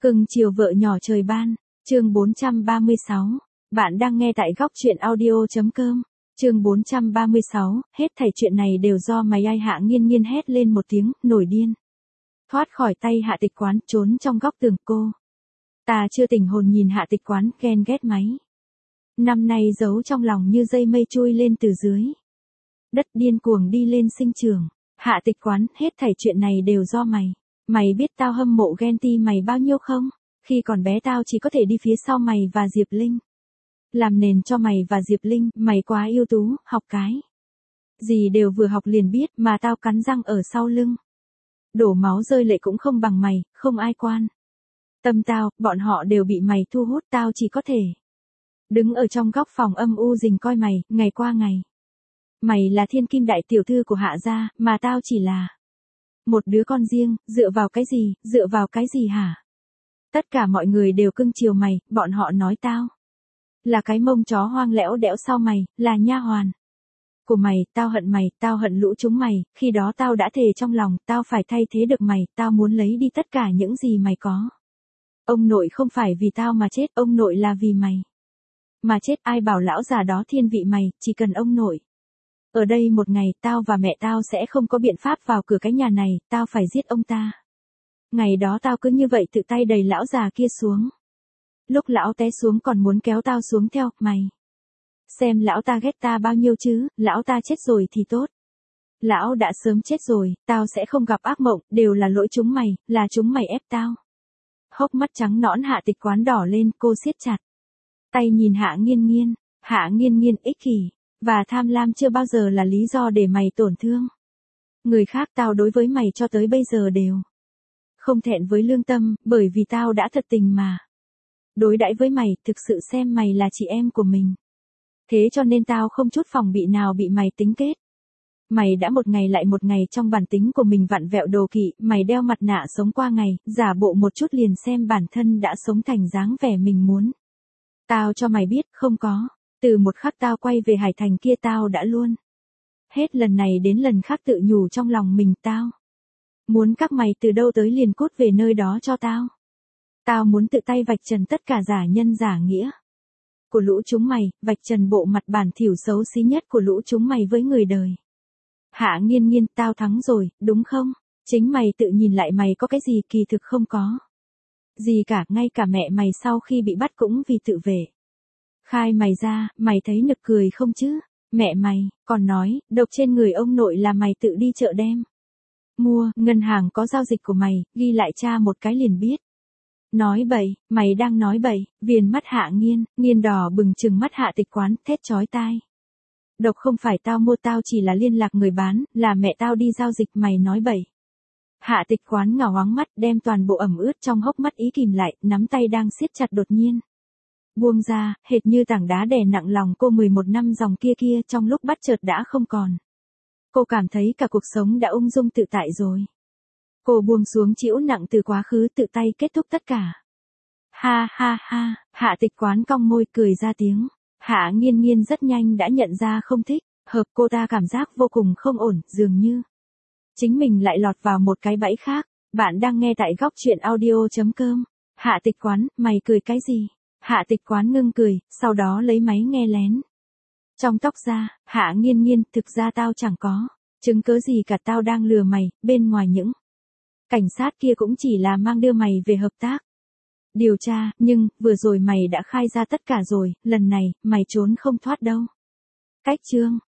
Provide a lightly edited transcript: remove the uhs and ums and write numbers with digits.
Cưng chiều vợ nhỏ trời ban, chương 436. Bạn đang nghe tại góc truyện audio.com. Chương 436, hết thảy chuyện này đều do mày ai. Hạ Nghiên Nghiên hét lên một tiếng, nổi điên. Thoát khỏi tay Hạ Tịch Quán, trốn trong góc tường cô. Ta chưa tỉnh hồn nhìn Hạ Tịch Quán, ghen ghét máy. Năm nay giấu trong lòng như dây mây chui lên từ dưới đất, điên cuồng đi lên sinh trường. Hạ Tịch Quán, hết thảy chuyện này đều do mày. Mày biết tao hâm mộ ghen ti mày bao nhiêu không? Khi còn bé tao chỉ có thể đi phía sau mày và Diệp Linh. Làm nền cho mày và Diệp Linh, mày quá ưu tú, học cái gì đều vừa học liền biết, mà tao cắn răng ở sau lưng. Đổ máu rơi lệ cũng không bằng mày, không ai quan tâm tao, bọn họ đều bị mày thu hút, tao chỉ có thể đứng ở trong góc phòng âm u rình coi mày, ngày qua ngày. Mày là thiên kim đại tiểu thư của Hạ gia, mà tao chỉ là một đứa con riêng, dựa vào cái gì hả? Tất cả mọi người đều cưng chiều mày, bọn họ nói tao là cái mông chó hoang lẽo đẽo sau mày, là nha hoàn của mày, tao hận lũ chúng mày, khi đó tao đã thề trong lòng, tao phải thay thế được mày, tao muốn lấy đi tất cả những gì mày có. Ông nội không phải vì tao mà chết, ông nội là vì mày mà chết. Ai bảo lão già đó thiên vị mày, chỉ cần ông nội ở đây một ngày, tao và mẹ tao sẽ không có biện pháp vào cửa cái nhà này, tao phải giết ông ta. Ngày đó tao cứ như vậy tự tay đẩy lão già kia xuống. Lúc lão té xuống còn muốn kéo tao xuống theo, mày xem lão ta ghét ta bao nhiêu chứ, lão ta chết rồi thì tốt. Lão đã sớm chết rồi, tao sẽ không gặp ác mộng, đều là lỗi chúng mày, là chúng mày ép tao. Hốc mắt trắng nõn Hạ Tịch Quán đỏ lên, cô siết chặt tay nhìn Hạ Nghiên Nghiên. Hạ Nghiên Nghiên, ích kỷ và tham lam chưa bao giờ là lý do để mày tổn thương người khác. Tao đối với mày cho tới bây giờ đều không thẹn với lương tâm, bởi vì tao đã thật tình mà đối đãi với mày, thực sự xem mày là chị em của mình. Thế cho nên tao không chút phòng bị nào bị mày tính kết. Mày đã một ngày lại một ngày trong bản tính của mình vặn vẹo đố kỵ, mày đeo mặt nạ sống qua ngày, giả bộ một chút liền xem bản thân đã sống thành dáng vẻ mình muốn. Tao cho mày biết, không có. Từ một khắc tao quay về Hải Thành kia, tao đã luôn hết lần này đến lần khác tự nhủ trong lòng mình, tao muốn các mày từ đâu tới liền cút về nơi đó cho tao. Tao muốn tự tay vạch trần tất cả giả nhân giả nghĩa của lũ chúng mày, vạch trần bộ mặt bản thỉu xấu xí nhất của lũ chúng mày với người đời. Hạ Nghiên Nghiên, tao thắng rồi, đúng không? Chính mày tự nhìn lại, mày có cái gì, kỳ thực không có gì cả, ngay cả mẹ mày sau khi bị bắt cũng vì tự vệ khai mày ra, mày thấy nực cười không chứ? Mẹ mày còn nói, độc trên người ông nội là mày tự đi chợ đem mua, ngân hàng có giao dịch của mày, ghi lại tra một cái liền biết. Nói bậy, mày đang nói bậy. Viền mắt Hạ Nghiên Nghiên đỏ bừng trừng mắt Hạ Tịch Quán, thét chói tai. Độc không phải tao mua, tao chỉ là liên lạc người bán, là mẹ tao đi giao dịch, mày nói bậy. Hạ Tịch Quán ngào hoáng mắt, đem toàn bộ ẩm ướt trong hốc mắt ý kìm lại, nắm tay đang siết chặt đột nhiên buông ra, hệt như tảng đá đè nặng lòng cô 11 năm dòng kia trong lúc bắt chợt đã không còn. Cô cảm thấy cả cuộc sống đã ung dung tự tại rồi. Cô buông xuống trĩu nặng từ quá khứ, tự tay kết thúc tất cả. Ha ha ha, Hạ Tịch Quán cong môi cười ra tiếng. Hạ Nghiên Nghiên rất nhanh đã nhận ra không thích hợp, cô ta cảm giác vô cùng không ổn, dường như chính mình lại lọt vào một cái bẫy khác. Bạn đang nghe tại góc truyện audio.com. Hạ Tịch Quán, mày cười cái gì? Hạ Tịch Quán ngưng cười, sau đó lấy máy nghe lén trong tóc ra. Hạ Nghiên Nghiên, thực ra tao chẳng có chứng cớ gì cả, tao đang lừa mày, bên ngoài những cảnh sát kia cũng chỉ là mang đưa mày về hợp tác điều tra, nhưng vừa rồi mày đã khai ra tất cả rồi, lần này mày trốn không thoát đâu. Cách chương